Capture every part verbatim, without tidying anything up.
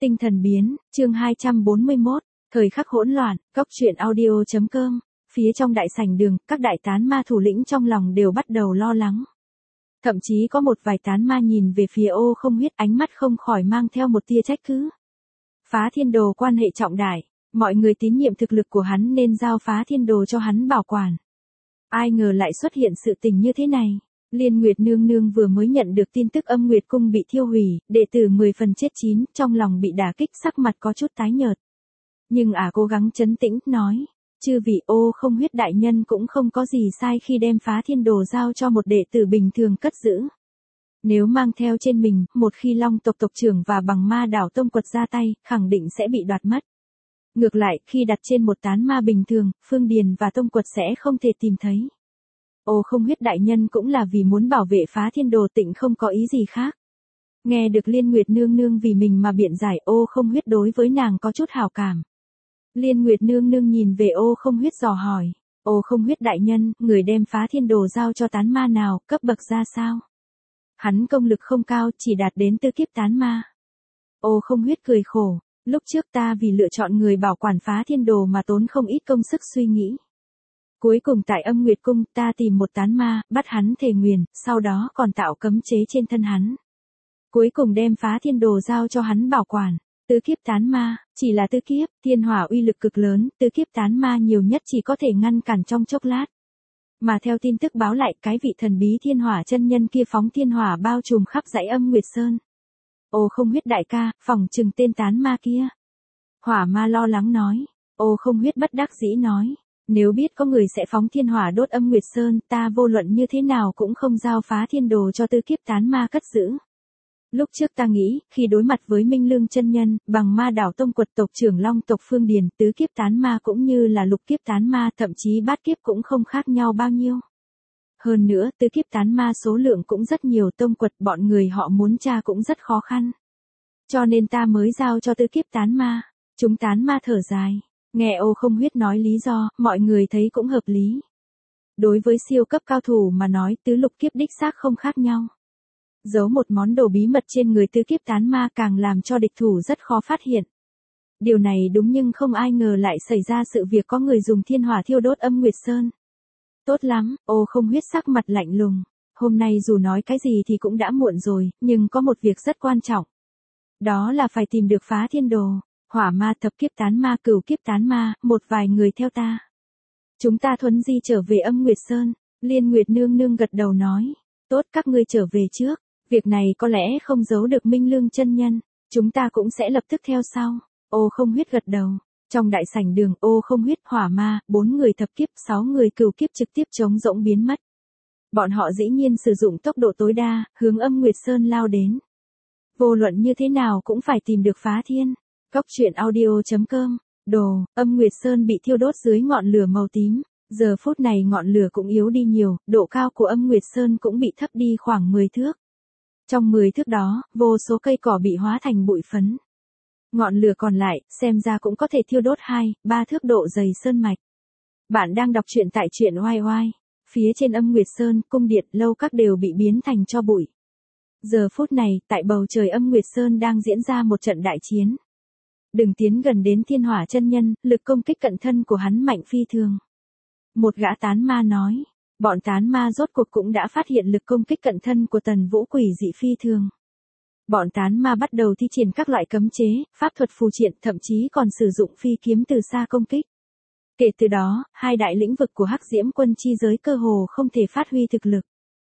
Tinh thần biến, chương hai trăm bốn mươi mốt, thời khắc hỗn loạn, cốc truyện audio.com, phía trong đại sảnh đường, các đại tán ma thủ lĩnh trong lòng đều bắt đầu lo lắng. Thậm chí có một vài tán ma nhìn về phía Ô Không Huyết, ánh mắt không khỏi mang theo một tia trách cứ. Phá thiên đồ quan hệ trọng đại, mọi người tín nhiệm thực lực của hắn nên giao phá thiên đồ cho hắn bảo quản. Ai ngờ lại xuất hiện sự tình như thế này. Liên Nguyệt nương nương vừa mới nhận được tin tức Âm Nguyệt cung bị thiêu hủy, đệ tử mười phần chết chín, trong lòng bị đả kích, sắc mặt có chút tái nhợt. Nhưng ả à cố gắng trấn tĩnh, nói, chư vị Ô Không Huyết đại nhân cũng không có gì sai khi đem phá thiên đồ giao cho một đệ tử bình thường cất giữ. Nếu mang theo trên mình, một khi Long tộc tộc trưởng và bằng ma đảo tông quật ra tay, khẳng định sẽ bị đoạt mất. Ngược lại, khi đặt trên một tán ma bình thường, Phương Điền và tông quật sẽ không thể tìm thấy. Ô Không Huyết đại nhân cũng là vì muốn bảo vệ phá thiên đồ, tịnh không có ý gì khác. Nghe được Liên Nguyệt nương nương vì mình mà biện giải, Ô Không Huyết đối với nàng có chút hảo cảm. Liên Nguyệt nương nương nhìn về Ô Không Huyết dò hỏi, Ô Không Huyết đại nhân, người đem phá thiên đồ giao cho tán ma nào, cấp bậc ra sao? Hắn công lực không cao, chỉ đạt đến tứ kiếp tán ma. Ô Không Huyết cười khổ, lúc trước ta vì lựa chọn người bảo quản phá thiên đồ mà tốn không ít công sức suy nghĩ. Cuối cùng tại Âm Nguyệt cung, ta tìm một tán ma, bắt hắn thề nguyền, sau đó còn tạo cấm chế trên thân hắn. Cuối cùng đem phá thiên đồ giao cho hắn bảo quản. Tứ kiếp tán ma, chỉ là tứ kiếp, thiên hỏa uy lực cực lớn, tứ kiếp tán ma nhiều nhất chỉ có thể ngăn cản trong chốc lát. Mà theo tin tức báo lại, cái vị thần bí thiên hỏa chân nhân kia phóng thiên hỏa bao trùm khắp dãy Âm Nguyệt Sơn. Ô Không Huyết đại ca, phòng trừng tên tán ma kia. Hỏa ma lo lắng nói. Ô Không Huyết bất đắc dĩ nói. Nếu biết có người sẽ phóng thiên hỏa đốt Âm Nguyệt Sơn, ta vô luận như thế nào cũng không giao phá thiên đồ cho tứ kiếp tán ma cất giữ. Lúc trước ta nghĩ, khi đối mặt với Minh Lương chân nhân, bằng ma đảo tông quật tộc trưởng Long tộc Phương Điền, tứ kiếp tán ma cũng như là lục kiếp tán ma, thậm chí bát kiếp cũng không khác nhau bao nhiêu. Hơn nữa, tứ kiếp tán ma số lượng cũng rất nhiều, tông quật bọn người họ muốn tra cũng rất khó khăn. Cho nên ta mới giao cho tứ kiếp tán ma. Chúng tán ma thở dài. Nghe Ô Không Huyết nói lý do, mọi người thấy cũng hợp lý. Đối với siêu cấp cao thủ mà nói, tứ lục kiếp đích xác không khác nhau. Giấu một món đồ bí mật trên người tứ kiếp tán ma càng làm cho địch thủ rất khó phát hiện. Điều này đúng, nhưng không ai ngờ lại xảy ra sự việc có người dùng thiên hỏa thiêu đốt Âm Nguyệt Sơn. Tốt lắm, Ô Không Huyết sắc mặt lạnh lùng. Hôm nay dù nói cái gì thì cũng đã muộn rồi, nhưng có một việc rất quan trọng. Đó là phải tìm được phá thiên đồ. Hỏa ma, thập kiếp tán ma, cửu kiếp tán ma, một vài người theo ta. Chúng ta thuấn di trở về Âm Nguyệt Sơn. Liên Nguyệt nương nương gật đầu nói. Tốt, các ngươi trở về trước. Việc này có lẽ không giấu được Minh Lương chân nhân. Chúng ta cũng sẽ lập tức theo sau. Ô Không Huyết gật đầu. Trong đại sảnh đường, Ô Không Huyết, hỏa ma, bốn người thập kiếp, sáu người cửu kiếp trực tiếp trống rỗng biến mất. Bọn họ dĩ nhiên sử dụng tốc độ tối đa, hướng Âm Nguyệt Sơn lao đến. Vô luận như thế nào cũng phải tìm được phá thiên. Cốc truyện audio.com, đồ, Âm Nguyệt Sơn bị thiêu đốt dưới ngọn lửa màu tím. Giờ phút này ngọn lửa cũng yếu đi nhiều, độ cao của Âm Nguyệt Sơn cũng bị thấp đi khoảng mười thước. Trong mười thước đó, vô số cây cỏ bị hóa thành bụi phấn. Ngọn lửa còn lại, xem ra cũng có thể thiêu đốt hai, ba thước độ dày sơn mạch. Bạn đang đọc truyện tại truyện oai oai. Phía trên Âm Nguyệt Sơn, cung điện, lâu các đều bị biến thành tro bụi. Giờ phút này, tại bầu trời Âm Nguyệt Sơn đang diễn ra một trận đại chiến. Đừng tiến gần đến thiên hỏa chân nhân, lực công kích cận thân của hắn mạnh phi thường. Một gã tán ma nói, bọn tán ma rốt cuộc cũng đã phát hiện lực công kích cận thân của Tần Vũ quỷ dị phi thường. Bọn tán ma bắt đầu thi triển các loại cấm chế, pháp thuật phù triện, thậm chí còn sử dụng phi kiếm từ xa công kích. Kể từ đó, hai đại lĩnh vực của Hắc Diễm quân chi giới cơ hồ không thể phát huy thực lực.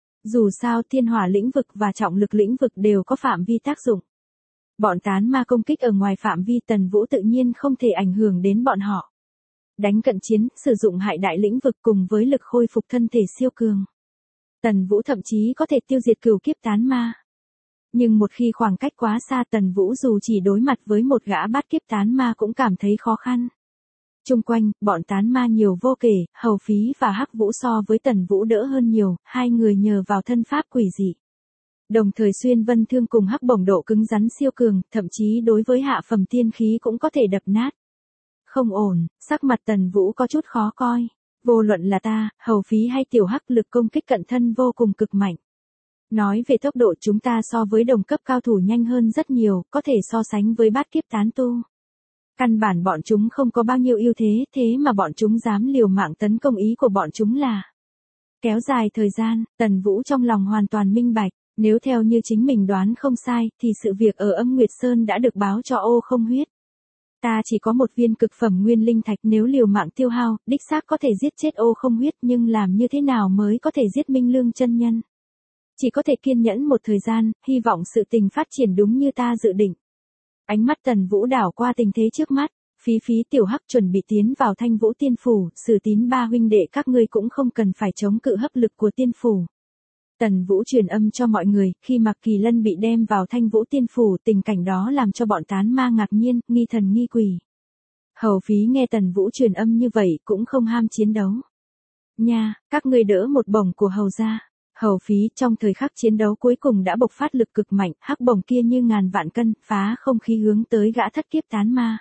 Dù sao thiên hỏa lĩnh vực và trọng lực lĩnh vực đều có phạm vi tác dụng. Bọn tán ma công kích ở ngoài phạm vi Tần Vũ tự nhiên không thể ảnh hưởng đến bọn họ. Đánh cận chiến, sử dụng hại đại lĩnh vực cùng với lực khôi phục thân thể siêu cường. Tần Vũ thậm chí có thể tiêu diệt cửu kiếp tán ma. Nhưng một khi khoảng cách quá xa, Tần Vũ dù chỉ đối mặt với một gã bát kiếp tán ma cũng cảm thấy khó khăn. Chung quanh, bọn tán ma nhiều vô kể, Hầu Phí và Hắc Vũ so với Tần Vũ đỡ hơn nhiều, hai người nhờ vào thân pháp quỷ dị. Đồng thời Xuyên Vân Thương cùng Hắc Bổng độ cứng rắn siêu cường, thậm chí đối với hạ phẩm tiên khí cũng có thể đập nát. Không ổn, sắc mặt Tần Vũ có chút khó coi. Vô luận là ta, Hầu Phí hay Tiểu Hắc, lực công kích cận thân vô cùng cực mạnh. Nói về tốc độ chúng ta so với đồng cấp cao thủ nhanh hơn rất nhiều, có thể so sánh với bát kiếp tán tu. Căn bản bọn chúng không có bao nhiêu ưu thế, thế mà bọn chúng dám liều mạng tấn công, ý của bọn chúng là kéo dài thời gian. Tần Vũ trong lòng hoàn toàn minh bạch, nếu theo như chính mình đoán không sai, thì sự việc ở Âm Nguyệt Sơn đã được báo cho Ô Không Huyết. Ta chỉ có một viên cực phẩm nguyên linh thạch, nếu liều mạng tiêu hao, đích xác có thể giết chết Ô Không Huyết, nhưng làm như thế nào mới có thể giết Minh Lương chân nhân? Chỉ có thể kiên nhẫn một thời gian, hy vọng sự tình phát triển đúng như ta dự định. Ánh mắt Tần Vũ đảo qua tình thế trước mắt, Phí Phí tiểu hắc chuẩn bị tiến vào Thanh Vũ Tiên Phủ, Sử Tín ba huynh đệ các ngươi cũng không cần phải chống cự hấp lực của tiên phủ. Tần Vũ truyền âm cho mọi người, khi Mạc Kỳ Lân bị đem vào Thanh Vũ Tiên Phủ, tình cảnh đó làm cho bọn tán ma ngạc nhiên, nghi thần nghi quỷ. Hầu Phí nghe Tần Vũ truyền âm như vậy cũng không ham chiến đấu. Nha, các ngươi đỡ một bổng của Hầu gia. Hầu Phí trong thời khắc chiến đấu cuối cùng đã bộc phát lực cực mạnh, hắc bổng kia như ngàn vạn cân, phá không khí hướng tới gã thất kiếp tán ma.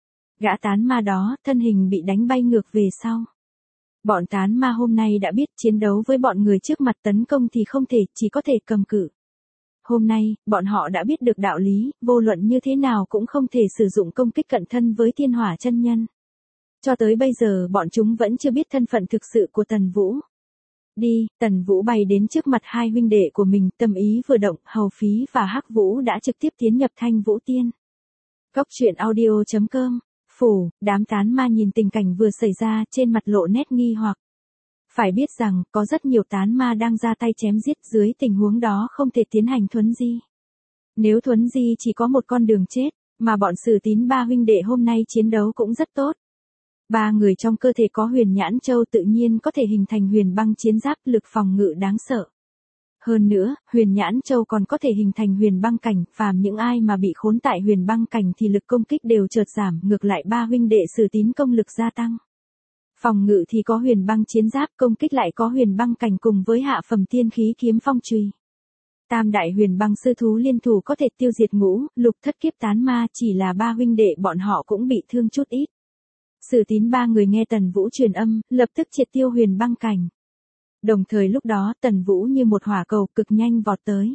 Gã tán ma đó, thân hình bị đánh bay ngược về sau. Bọn tán ma hôm nay đã biết chiến đấu với bọn người trước mặt tấn công thì không thể, chỉ có thể cầm cự. Hôm nay, bọn họ đã biết được đạo lý, vô luận như thế nào cũng không thể sử dụng công kích cận thân với Thiên Hỏa chân nhân. Cho tới bây giờ bọn chúng vẫn chưa biết thân phận thực sự của Tần Vũ. Đi, Tần Vũ bay đến trước mặt hai huynh đệ của mình, tâm ý vừa động, Hầu Phí và Hắc Vũ đã trực tiếp tiến nhập Thanh Vũ Tiên. Cốc truyện audio chấm com. Phủ, đám tán ma nhìn tình cảnh vừa xảy ra, trên mặt lộ nét nghi hoặc. Phải biết rằng, có rất nhiều tán ma đang ra tay chém giết, dưới tình huống đó không thể tiến hành thuấn di. Nếu thuấn di chỉ có một con đường chết, mà bọn Sử Tín ba huynh đệ hôm nay chiến đấu cũng rất tốt. Ba người trong cơ thể có huyền nhãn châu tự nhiên có thể hình thành huyền băng chiến giáp, lực phòng ngự đáng sợ. Hơn nữa, huyền nhãn châu còn có thể hình thành huyền băng cảnh, phàm những ai mà bị khốn tại huyền băng cảnh thì lực công kích đều chợt giảm, ngược lại ba huynh đệ Sử Tín công lực gia tăng. Phòng ngự thì có huyền băng chiến giáp, công kích lại có huyền băng cảnh cùng với hạ phẩm tiên khí kiếm phong chùy. Tam đại huyền băng sư thú liên thủ có thể tiêu diệt ngũ, lục thất kiếp tán ma, chỉ là ba huynh đệ bọn họ cũng bị thương chút ít. Sử Tín ba người nghe Tần Vũ truyền âm, lập tức triệt tiêu huyền băng cảnh. Đồng thời lúc đó Tần Vũ như một hỏa cầu cực nhanh vọt tới.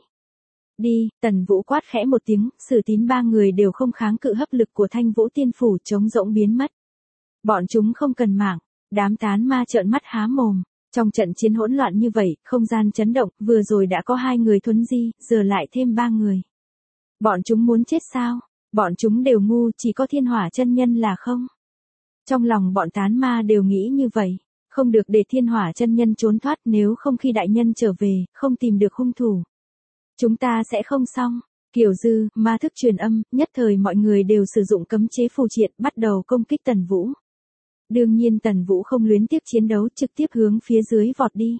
Đi, Tần Vũ quát khẽ một tiếng, Sử Tín ba người đều không kháng cự hấp lực của Thanh Vũ Tiên Phủ, trống rỗng biến mất. Bọn chúng không cần mạng, đám tán ma trợn mắt há mồm. Trong trận chiến hỗn loạn như vậy, không gian chấn động, vừa rồi đã có hai người thuấn di, giờ lại thêm ba người. Bọn chúng muốn chết sao? Bọn chúng đều ngu, chỉ có Thiên Hỏa chân nhân là không. Trong lòng bọn tán ma đều nghĩ như vậy. Không được để Thiên Hỏa chân nhân trốn thoát, nếu không khi đại nhân trở về, không tìm được hung thủ. Chúng ta sẽ không xong. Kiều Dư, ma thức truyền âm, nhất thời mọi người đều sử dụng cấm chế phù triện, bắt đầu công kích Tần Vũ. Đương nhiên Tần Vũ không luyến tiếc chiến đấu, trực tiếp hướng phía dưới vọt đi.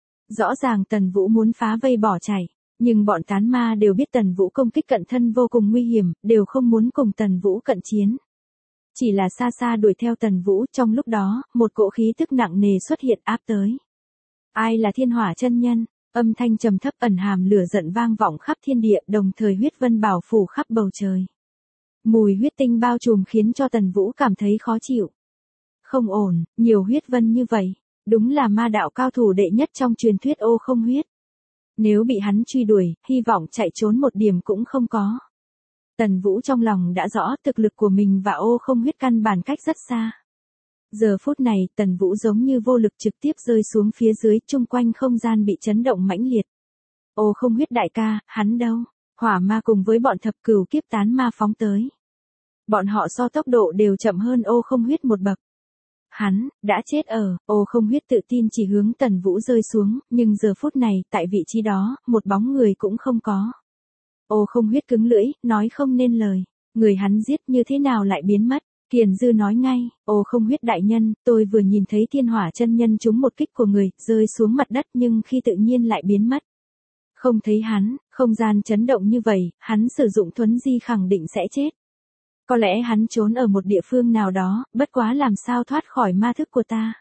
Rõ ràng Tần Vũ muốn phá vây bỏ chạy, nhưng bọn tán ma đều biết Tần Vũ công kích cận thân vô cùng nguy hiểm, đều không muốn cùng Tần Vũ cận chiến. Chỉ là xa xa đuổi theo Tần Vũ, trong lúc đó, một cỗ khí tức nặng nề xuất hiện áp tới. Ai là Thiên Hỏa chân nhân? Âm thanh trầm thấp ẩn hàm lửa giận vang vọng khắp thiên địa, đồng thời huyết vân bảo phủ khắp bầu trời. Mùi huyết tinh bao trùm khiến cho Tần Vũ cảm thấy khó chịu. Không ổn, nhiều huyết vân như vậy, đúng là ma đạo cao thủ đệ nhất trong truyền thuyết Ô Không Huyết. Nếu bị hắn truy đuổi, hy vọng chạy trốn một điểm cũng không có. Tần Vũ trong lòng đã rõ thực lực của mình và Ô Không Huyết căn bản cách rất xa. Giờ phút này, Tần Vũ giống như vô lực trực tiếp rơi xuống phía dưới, chung quanh không gian bị chấn động mãnh liệt. Ô Không Huyết đại ca, hắn đâu? Hỏa ma cùng với bọn thập cửu kiếp tán ma phóng tới. Bọn họ so tốc độ đều chậm hơn Ô Không Huyết một bậc. Hắn, đã chết ở, Ô Không Huyết tự tin chỉ hướng Tần Vũ rơi xuống, nhưng giờ phút này, tại vị trí đó, một bóng người cũng không có. Ô Không Huyết cứng lưỡi, nói không nên lời. Người hắn giết như thế nào lại biến mất? Kiền Dư nói ngay, Ô Không Huyết đại nhân, tôi vừa nhìn thấy Thiên Hỏa chân nhân trúng một kích của người, rơi xuống mặt đất nhưng khi tự nhiên lại biến mất. Không thấy hắn, không gian chấn động như vậy, hắn sử dụng thuấn di khẳng định sẽ chết. Có lẽ hắn trốn ở một địa phương nào đó, bất quá làm sao thoát khỏi ma thức của ta.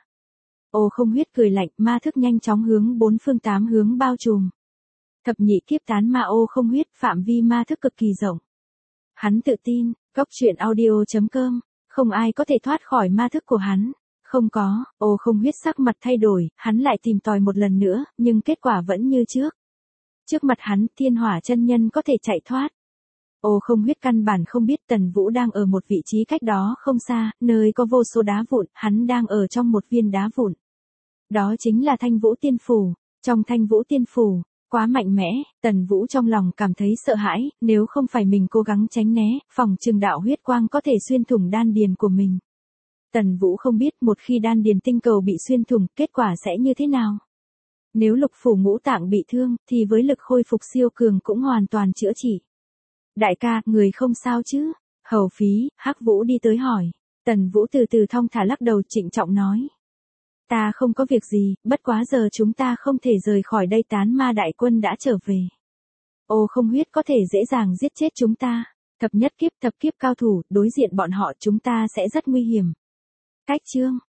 Ô Không Huyết cười lạnh, ma thức nhanh chóng hướng bốn phương tám hướng bao trùm. Thập nhị kiếp tán ma Ô Không Huyết, phạm vi ma thức cực kỳ rộng. Hắn tự tin, cốc truyện audio chấm com, không ai có thể thoát khỏi ma thức của hắn. Không có, Ô Không Huyết sắc mặt thay đổi, hắn lại tìm tòi một lần nữa, nhưng kết quả vẫn như trước. Trước mặt hắn, Thiên Hỏa chân nhân có thể chạy thoát. Ô Không Huyết căn bản không biết Tần Vũ đang ở một vị trí cách đó không xa, nơi có vô số đá vụn, hắn đang ở trong một viên đá vụn. Đó chính là Thanh Vũ Tiên Phủ. Trong Thanh Vũ Tiên Phủ, quá mạnh mẽ, Tần Vũ trong lòng cảm thấy sợ hãi, nếu không phải mình cố gắng tránh né, phòng trường đạo huyết quang có thể xuyên thủng đan điền của mình. Tần Vũ không biết một khi đan điền tinh cầu bị xuyên thủng, kết quả sẽ như thế nào. Nếu lục phủ ngũ tạng bị thương, thì với lực khôi phục siêu cường cũng hoàn toàn chữa trị. Đại ca, người không sao chứ? Hầu Phí, Hắc Vũ đi tới hỏi. Tần Vũ từ từ thong thả lắc đầu, trịnh trọng nói. Ta không có việc gì, bất quá giờ chúng ta không thể rời khỏi đây, tán ma đại quân đã trở về. Ô Không Huyết có thể dễ dàng giết chết chúng ta. Thập nhất kiếp thập kiếp cao thủ, đối diện bọn họ chúng ta sẽ rất nguy hiểm. Cách chương